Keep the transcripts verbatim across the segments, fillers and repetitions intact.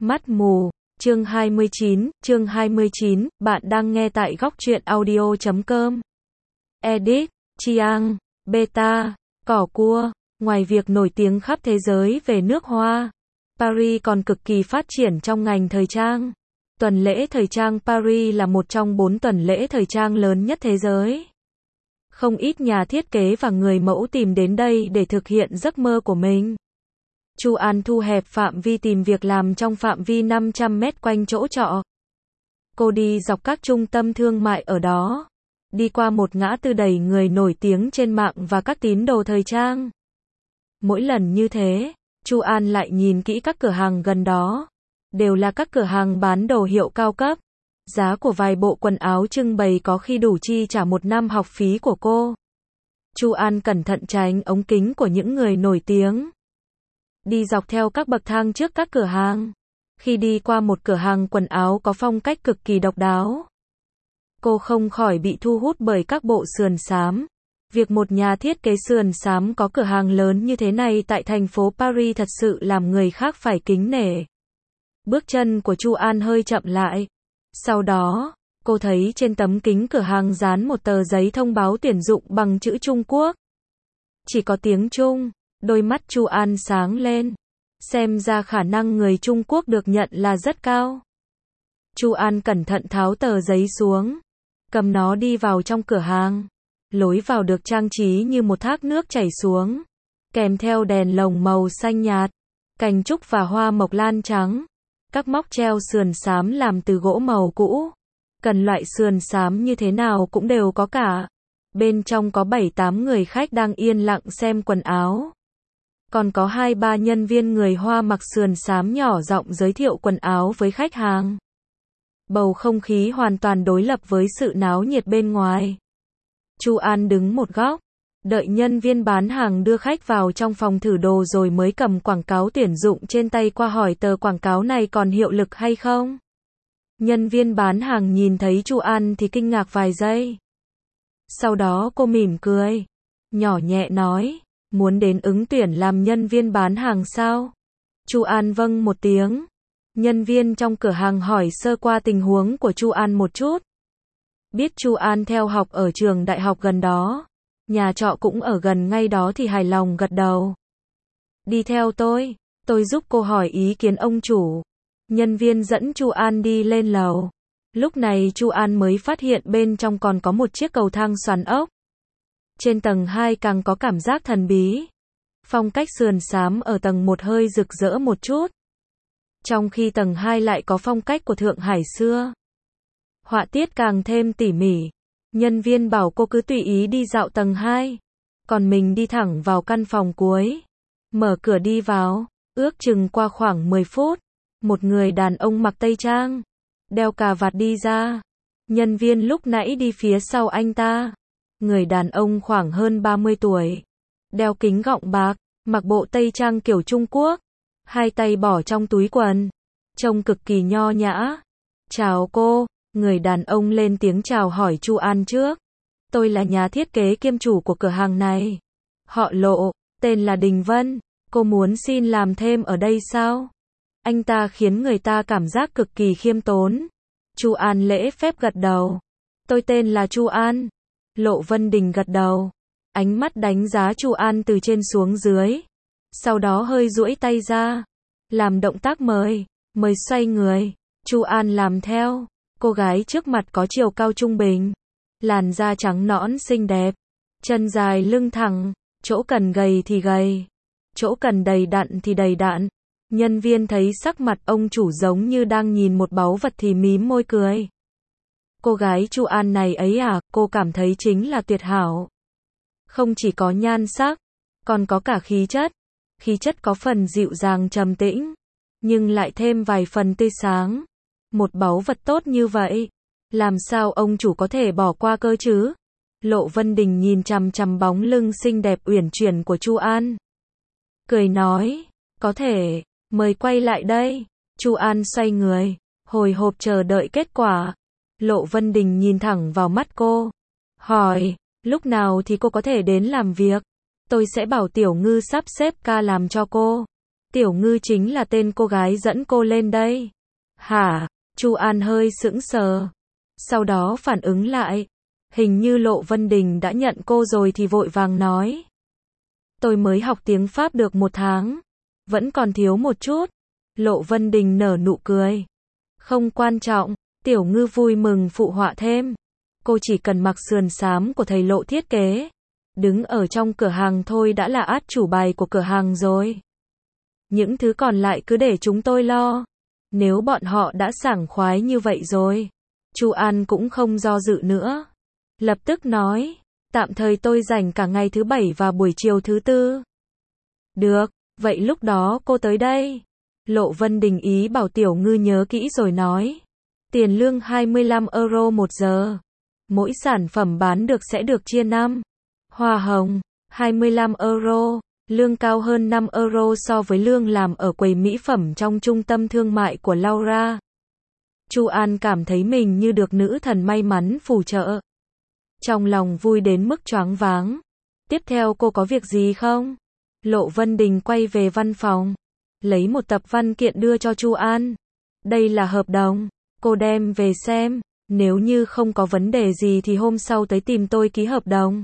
Mắt mù, chương hai mươi chín, chương hai mươi chín, bạn đang nghe tại góc truyện audio chấm com. Edit, Chiang, Beta, Cỏ Cua, ngoài việc nổi tiếng khắp thế giới về nước hoa, Paris còn cực kỳ phát triển trong ngành thời trang. Tuần lễ thời trang Paris là một trong bốn tuần lễ thời trang lớn nhất thế giới. Không ít nhà thiết kế và người mẫu tìm đến đây để thực hiện giấc mơ của mình. Chu An thu hẹp phạm vi tìm việc làm trong phạm vi năm trăm mét quanh chỗ trọ. Cô đi dọc các trung tâm thương mại ở đó, đi qua một ngã tư đầy người nổi tiếng trên mạng và các tín đồ thời trang. Mỗi lần như thế, Chu An lại nhìn kỹ các cửa hàng gần đó. Đều là các cửa hàng bán đồ hiệu cao cấp. Giá của vài bộ quần áo trưng bày có khi đủ chi trả một năm học phí của cô. Chu An cẩn thận tránh ống kính của những người nổi tiếng. Đi dọc theo các bậc thang trước các cửa hàng. Khi đi qua một cửa hàng quần áo có phong cách cực kỳ độc đáo, cô không khỏi bị thu hút bởi các bộ sườn xám. Việc một nhà thiết kế sườn xám có cửa hàng lớn như thế này tại thành phố Paris thật sự làm người khác phải kính nể. Bước chân của Chu An hơi chậm lại. Sau đó, cô thấy trên tấm kính cửa hàng dán một tờ giấy thông báo tuyển dụng bằng chữ Trung Quốc. Chỉ có tiếng Trung, đôi mắt Chu An sáng lên. Xem ra khả năng người Trung Quốc được nhận là rất cao. Chu An cẩn thận tháo tờ giấy xuống, cầm nó đi vào trong cửa hàng. Lối vào được trang trí như một thác nước chảy xuống, kèm theo đèn lồng màu xanh nhạt, cành trúc và hoa mộc lan trắng. Các móc treo sườn xám làm từ gỗ màu cũ. Cần loại sườn xám như thế nào cũng đều có cả. Bên trong có bảy tám người khách đang yên lặng xem quần áo. Còn có hai ba nhân viên người Hoa mặc sườn xám nhỏ giọng giới thiệu quần áo với khách hàng. Bầu không khí hoàn toàn đối lập với sự náo nhiệt bên ngoài. Chu An đứng một góc, đợi nhân viên bán hàng đưa khách vào trong phòng thử đồ rồi mới cầm quảng cáo tuyển dụng trên tay qua hỏi tờ quảng cáo này còn hiệu lực hay không. Nhân viên bán hàng nhìn thấy Chu An thì kinh ngạc vài giây. Sau đó cô mỉm cười, nhỏ nhẹ nói, muốn đến ứng tuyển làm nhân viên bán hàng sao? Chu An vâng một tiếng. Nhân viên trong cửa hàng hỏi sơ qua tình huống của Chu An một chút. Biết Chu An theo học ở trường đại học gần đó, nhà trọ cũng ở gần ngay đó thì hài lòng gật đầu. Đi theo tôi, tôi giúp cô hỏi ý kiến ông chủ. Nhân viên dẫn Chu An đi lên lầu. Lúc này Chu An mới phát hiện bên trong còn có một chiếc cầu thang xoắn ốc. Trên tầng hai càng có cảm giác thần bí. Phong cách sườn xám ở tầng một hơi rực rỡ một chút, trong khi tầng hai lại có phong cách của Thượng Hải xưa. Họa tiết càng thêm tỉ mỉ. Nhân viên bảo cô cứ tùy ý đi dạo tầng hai, còn mình đi thẳng vào căn phòng cuối. Mở cửa đi vào, ước chừng qua khoảng mười phút, một người đàn ông mặc tây trang, đeo cà vạt đi ra. Nhân viên lúc nãy đi phía sau anh ta. Người đàn ông khoảng hơn ba mươi tuổi, đeo kính gọng bạc, mặc bộ tây trang kiểu Trung Quốc, hai tay bỏ trong túi quần, trông cực kỳ nho nhã. Chào cô, người đàn ông lên tiếng chào hỏi Chu An trước. Tôi là nhà thiết kế kiêm chủ của cửa hàng này. Họ Lộ, tên là Đình Vân, cô muốn xin làm thêm ở đây sao? Anh ta khiến người ta cảm giác cực kỳ khiêm tốn. Chu An lễ phép gật đầu. Tôi tên là Chu An. Lộ Vân Đình gật đầu, ánh mắt đánh giá Chu An từ trên xuống dưới. Sau đó hơi duỗi tay ra, làm động tác mời, mời xoay người. Chu An làm theo. Cô gái trước mặt có chiều cao trung bình, làn da trắng nõn xinh đẹp, chân dài lưng thẳng, chỗ cần gầy thì gầy, chỗ cần đầy đặn thì đầy đặn. Nhân viên thấy sắc mặt ông chủ giống như đang nhìn một báu vật thì mím môi cười. Cô gái Chu An này ấy à, cô cảm thấy chính là tuyệt hảo. Không chỉ có nhan sắc, còn có cả khí chất. Khí chất có phần dịu dàng trầm tĩnh, nhưng lại thêm vài phần tươi sáng. Một báu vật tốt như vậy, làm sao ông chủ có thể bỏ qua cơ chứ? Lộ Vân Đình nhìn chằm chằm bóng lưng xinh đẹp uyển chuyển của Chu An, cười nói, có thể, mời quay lại đây. Chu An xoay người, hồi hộp chờ đợi kết quả. Lộ Vân Đình nhìn thẳng vào mắt cô, hỏi, lúc nào thì cô có thể đến làm việc? Tôi sẽ bảo Tiểu Ngư sắp xếp ca làm cho cô. Tiểu Ngư chính là tên cô gái dẫn cô lên đây. Hả? Chu An hơi sững sờ. Sau đó phản ứng lại. Hình như Lộ Vân Đình đã nhận cô rồi thì vội vàng nói. Tôi mới học tiếng Pháp được một tháng. Vẫn còn thiếu một chút. Lộ Vân Đình nở nụ cười. Không quan trọng. Tiểu Ngư vui mừng phụ họa thêm. Cô chỉ cần mặc sườn xám của thầy Lộ thiết kế. Đứng ở trong cửa hàng thôi đã là át chủ bài của cửa hàng rồi. Những thứ còn lại cứ để chúng tôi lo. Nếu bọn họ đã sảng khoái như vậy rồi. Chu An cũng không do dự nữa. Lập tức nói, tạm thời tôi rảnh cả ngày thứ bảy và buổi chiều thứ tư. Được, vậy lúc đó cô tới đây. Lộ Vân Đình ý bảo Tiểu Ngư nhớ kỹ rồi nói. Tiền lương hai mươi lăm euro một giờ. Mỗi sản phẩm bán được sẽ được chia năm. Hoa hồng, hai mươi lăm euro. Lương cao hơn năm euro so với lương làm ở quầy mỹ phẩm trong trung tâm thương mại của Laura. Chu An cảm thấy mình như được nữ thần may mắn phù trợ. Trong lòng vui đến mức choáng váng. Tiếp theo cô có việc gì không? Lộ Vân Đình quay về văn phòng. Lấy một tập văn kiện đưa cho Chu An. Đây là hợp đồng. Cô đem về xem. Nếu như không có vấn đề gì thì hôm sau tới tìm tôi ký hợp đồng.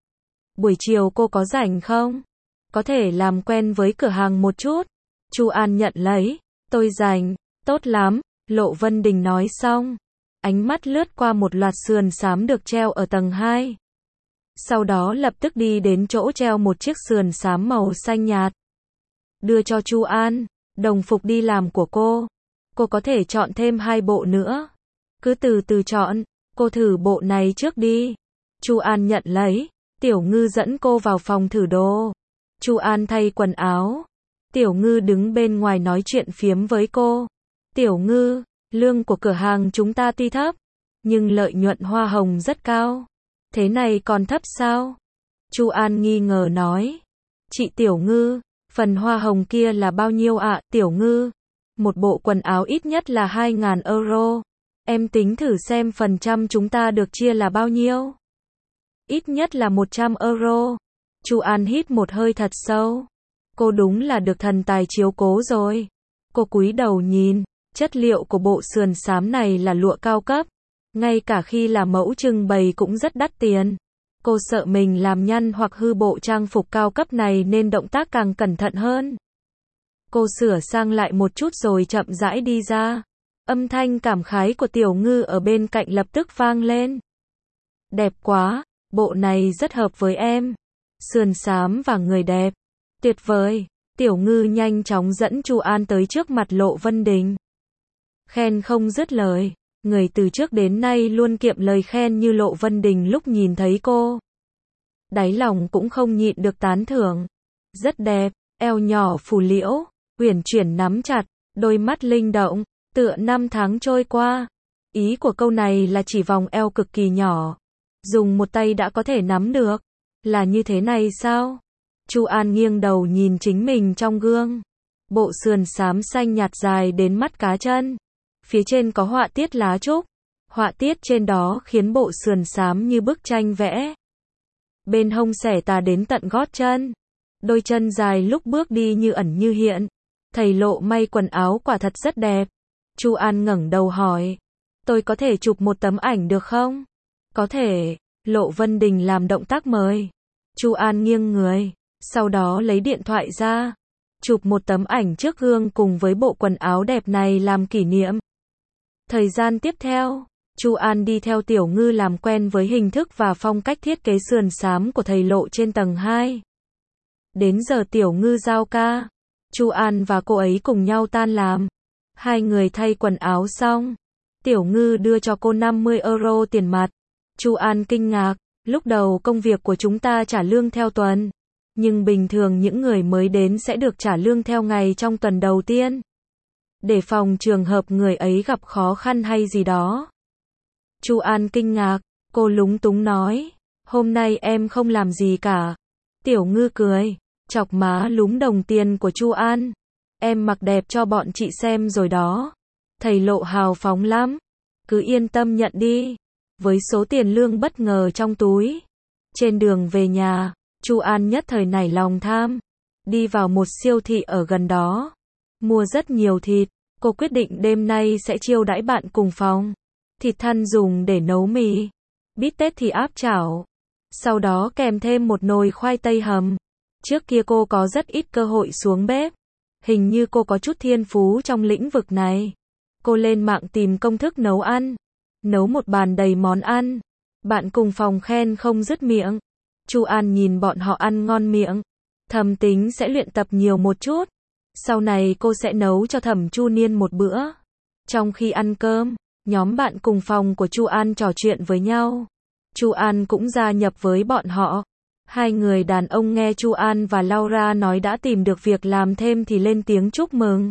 Buổi chiều cô có rảnh không? Có thể làm quen với cửa hàng một chút. Chu An nhận lấy. Tôi rảnh. Tốt lắm. Lộ Vân Đình nói xong. Ánh mắt lướt qua một loạt sườn xám được treo ở tầng hai. Sau đó lập tức đi đến chỗ treo một chiếc sườn xám màu xanh nhạt. Đưa cho Chu An. Đồng phục đi làm của cô. Cô có thể chọn thêm hai bộ nữa. Cứ từ từ chọn. Cô thử bộ này trước đi. Chu An nhận lấy. Tiểu Ngư dẫn cô vào phòng thử đồ. Chu An thay quần áo. Tiểu Ngư đứng bên ngoài nói chuyện phiếm với cô. Tiểu Ngư, lương của cửa hàng chúng ta tuy thấp, nhưng lợi nhuận hoa hồng rất cao. Thế này còn thấp sao? Chu An nghi ngờ nói. Chị Tiểu Ngư, phần hoa hồng kia là bao nhiêu ạ? Tiểu Ngư, một bộ quần áo ít nhất là hai nghìn euro. Em tính thử xem phần trăm chúng ta được chia là bao nhiêu? Ít nhất là một trăm euro. Chu An hít một hơi thật sâu. Cô đúng là được thần tài chiếu cố rồi. Cô cúi đầu nhìn. Chất liệu của bộ sườn xám này là lụa cao cấp. Ngay cả khi là mẫu trưng bày cũng rất đắt tiền. Cô sợ mình làm nhăn hoặc hư bộ trang phục cao cấp này nên động tác càng cẩn thận hơn. Cô sửa sang lại một chút rồi chậm rãi đi ra. Âm thanh cảm khái của Tiểu Ngư ở bên cạnh lập tức vang lên. Đẹp quá, bộ này rất hợp với em. Sườn xám và người đẹp. Tuyệt vời. Tiểu Ngư nhanh chóng dẫn Chu An tới trước mặt Lộ Vân Đình. Khen không dứt lời. Người từ trước đến nay luôn kiệm lời khen như Lộ Vân Đình lúc nhìn thấy cô. Đáy lòng cũng không nhịn được tán thưởng. Rất đẹp, eo nhỏ phủ liễu, uyển chuyển nắm chặt, đôi mắt linh động, tựa năm tháng trôi qua. Ý của câu này là chỉ vòng eo cực kỳ nhỏ. Dùng một tay đã có thể nắm được. Là như thế này sao? Chu An nghiêng đầu nhìn chính mình trong gương. Bộ sườn xám xanh nhạt dài đến mắt cá chân. Phía trên có họa tiết lá trúc. Họa tiết trên đó khiến bộ sườn xám như bức tranh vẽ. Bên hông xẻ tà đến tận gót chân. Đôi chân dài lúc bước đi như ẩn như hiện. Thầy Lộ may quần áo quả thật rất đẹp. Chu An ngẩng đầu hỏi. Tôi có thể chụp một tấm ảnh được không? Có thể. Lộ Vân Đình làm động tác mời. Chu An nghiêng người. Sau đó lấy điện thoại ra. Chụp một tấm ảnh trước gương cùng với bộ quần áo đẹp này làm kỷ niệm. Thời gian tiếp theo, Chu An đi theo Tiểu Ngư làm quen với hình thức và phong cách thiết kế sườn xám của thầy Lộ trên tầng hai. Đến giờ Tiểu Ngư giao ca, Chu An và cô ấy cùng nhau tan làm. Hai người thay quần áo xong, Tiểu Ngư đưa cho cô năm mươi euro tiền mặt. Chu An kinh ngạc, lúc đầu công việc của chúng ta trả lương theo tuần, nhưng bình thường những người mới đến sẽ được trả lương theo ngày trong tuần đầu tiên. Để phòng trường hợp người ấy gặp khó khăn hay gì đó. Chu An kinh ngạc, cô lúng túng nói, hôm nay em không làm gì cả. Tiểu Ngư cười, chọc má lúm đồng tiền của Chu An. Em mặc đẹp cho bọn chị xem rồi đó. Thầy Lộ hào phóng lắm. Cứ yên tâm nhận đi. Với số tiền lương bất ngờ trong túi. Trên đường về nhà, Chu An nhất thời nảy lòng tham. đi vào một siêu thị ở gần đó, mua rất nhiều thịt. Cô quyết định đêm nay sẽ chiêu đãi bạn cùng phòng. Thịt thăn dùng để nấu mì, bít tết thì áp chảo, sau đó kèm thêm một nồi khoai tây hầm. Trước kia cô có rất ít cơ hội xuống bếp, hình như cô có chút thiên phú trong lĩnh vực này. Cô lên mạng tìm công thức nấu ăn, nấu một bàn đầy món ăn. Bạn cùng phòng khen không dứt miệng. Chu An nhìn bọn họ ăn ngon miệng, thầm tính sẽ luyện tập nhiều một chút. Sau này cô sẽ nấu cho Thẩm Chu Niên một bữa. Trong khi ăn cơm, nhóm bạn cùng phòng của Chu An trò chuyện với nhau. Chu An cũng gia nhập với bọn họ. Hai người đàn ông nghe Chu An và Laura nói đã tìm được việc làm thêm thì lên tiếng chúc mừng.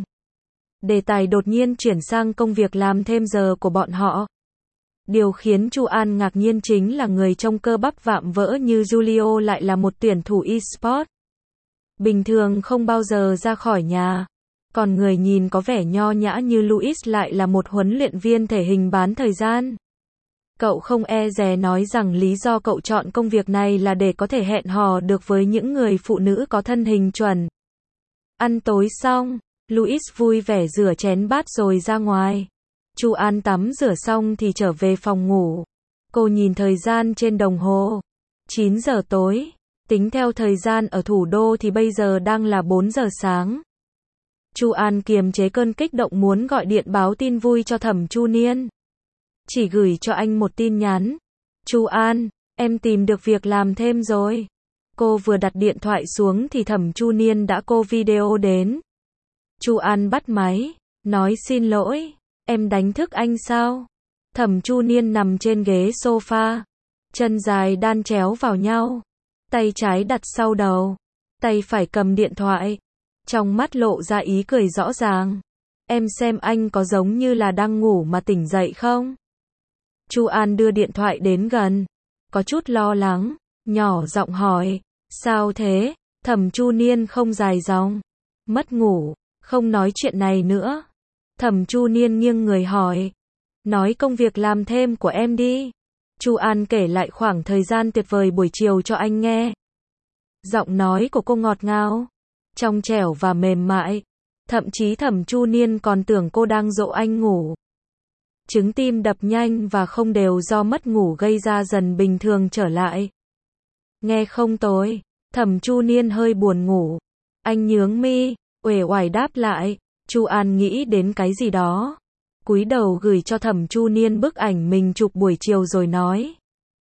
Đề tài đột nhiên chuyển sang công việc làm thêm giờ của bọn họ. Điều khiến Chu An ngạc nhiên chính là người trông cơ bắp vạm vỡ như Julio lại là một tuyển thủ e-sport. Bình thường không bao giờ ra khỏi nhà. Còn người nhìn có vẻ nho nhã như Luis lại là một huấn luyện viên thể hình bán thời gian. Cậu không e dè nói rằng lý do cậu chọn công việc này là để có thể hẹn hò được với những người phụ nữ có thân hình chuẩn. Ăn tối xong, Luis vui vẻ rửa chén bát rồi ra ngoài. Chu An tắm rửa xong thì trở về phòng ngủ. Cô nhìn thời gian trên đồng hồ. chín giờ tối. Tính theo thời gian ở thủ đô thì bây giờ đang là bốn giờ sáng. Chu An kiềm chế cơn kích động muốn gọi điện báo tin vui cho Thẩm Chu Niên. Chỉ gửi cho anh một tin nhắn. Chu An, em tìm được việc làm thêm rồi. Cô vừa đặt điện thoại xuống thì Thẩm Chu Niên đã cô video đến. Chu An bắt máy, nói xin lỗi, em đánh thức anh sao? Thẩm Chu Niên nằm trên ghế sofa, chân dài đan chéo vào nhau, tay trái đặt sau đầu, tay phải cầm điện thoại, trong mắt lộ ra ý cười rõ ràng. Em xem anh có giống như là đang ngủ mà tỉnh dậy không? Chu An đưa điện thoại đến gần, có chút lo lắng, nhỏ giọng hỏi, sao thế? Thẩm Chu Niên không dài dòng, mất ngủ, không nói chuyện này nữa. Thẩm Chu Niên nghiêng người hỏi, nói công việc làm thêm của em đi. Chu An kể lại khoảng thời gian tuyệt vời buổi chiều cho anh nghe. Giọng nói của cô ngọt ngào, trong trẻo và mềm mại, thậm chí Thẩm Chu Niên còn tưởng cô đang dỗ anh ngủ. Chứng tim đập nhanh và không đều do mất ngủ gây ra dần bình thường trở lại. Nghe không tồi. Thẩm Chu Niên hơi buồn ngủ. Anh nhướng mi, uể oải đáp lại. Chu An nghĩ đến cái gì đó, cúi đầu gửi cho Thẩm Chu Niên bức ảnh mình chụp buổi chiều rồi nói.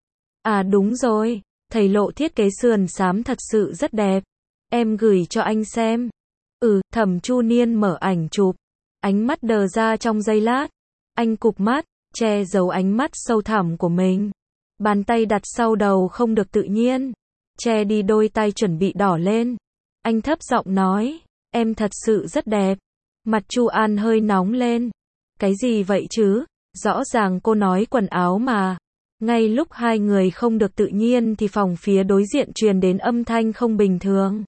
À đúng rồi, thầy Lộ thiết kế sườn xám thật sự rất đẹp. Em gửi cho anh xem. Ừ, Thẩm Chu Niên mở ảnh chụp. Ánh mắt đờ ra trong giây lát. Anh cụp mắt, che giấu ánh mắt sâu thẳm của mình. Bàn tay đặt sau đầu không được tự nhiên, che đi đôi tay chuẩn bị đỏ lên. Anh thấp giọng nói, em thật sự rất đẹp. Mặt Chu An hơi nóng lên. Cái gì vậy chứ? Rõ ràng cô nói quần áo mà. Ngay lúc hai người không được tự nhiên thì phòng phía đối diện truyền đến âm thanh không bình thường.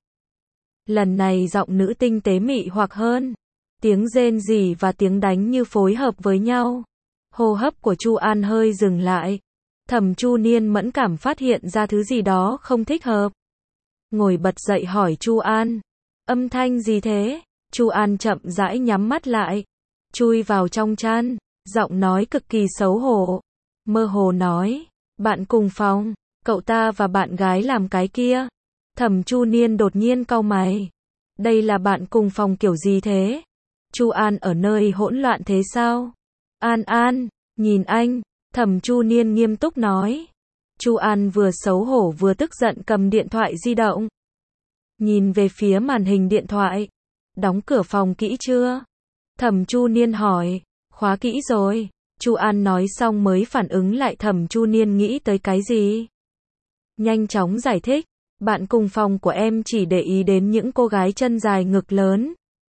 Lần này giọng nữ tinh tế mị hoặc hơn. Tiếng rên rỉ và tiếng đánh như phối hợp với nhau. Hô hấp của Chu An hơi dừng lại. Thẩm Chu Niên mẫn cảm phát hiện ra thứ gì đó không thích hợp. Ngồi bật dậy hỏi Chu An. Âm thanh gì thế? Chu An chậm rãi nhắm mắt lại, chui vào trong chăn, giọng nói cực kỳ xấu hổ. Mơ hồ nói, bạn cùng phòng, cậu ta và bạn gái làm cái kia. Thẩm Chu Niên đột nhiên cau mày. Đây là bạn cùng phòng kiểu gì thế? Chu An ở nơi hỗn loạn thế sao? An An, nhìn anh, Thẩm Chu Niên nghiêm túc nói. Chu An vừa xấu hổ vừa tức giận cầm điện thoại di động. Nhìn về phía màn hình điện thoại. Đóng cửa phòng kỹ chưa? Thẩm Chu Niên hỏi. Khóa kỹ rồi. Chu An nói xong mới phản ứng lại Thẩm Chu Niên nghĩ tới cái gì. Nhanh chóng giải thích. Bạn cùng phòng của em chỉ để ý đến những cô gái chân dài ngực lớn.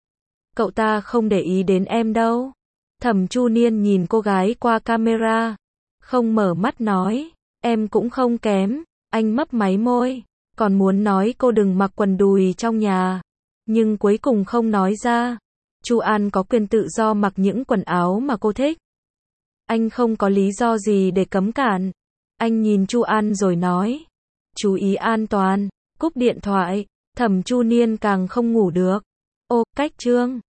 Cậu ta không để ý đến em đâu. Thẩm Chu Niên nhìn cô gái qua camera. Không mở mắt nói. Em cũng không kém. Anh mấp máy môi. Còn muốn nói cô đừng mặc quần đùi trong nhà. Nhưng cuối cùng không nói ra. Chu An có quyền tự do mặc những quần áo mà cô thích. Anh không có lý do gì để cấm cản. Anh nhìn Chu An rồi nói. Chú ý an toàn. Cúp điện thoại. Thẩm Chu Niên càng không ngủ được. Ô, cách chương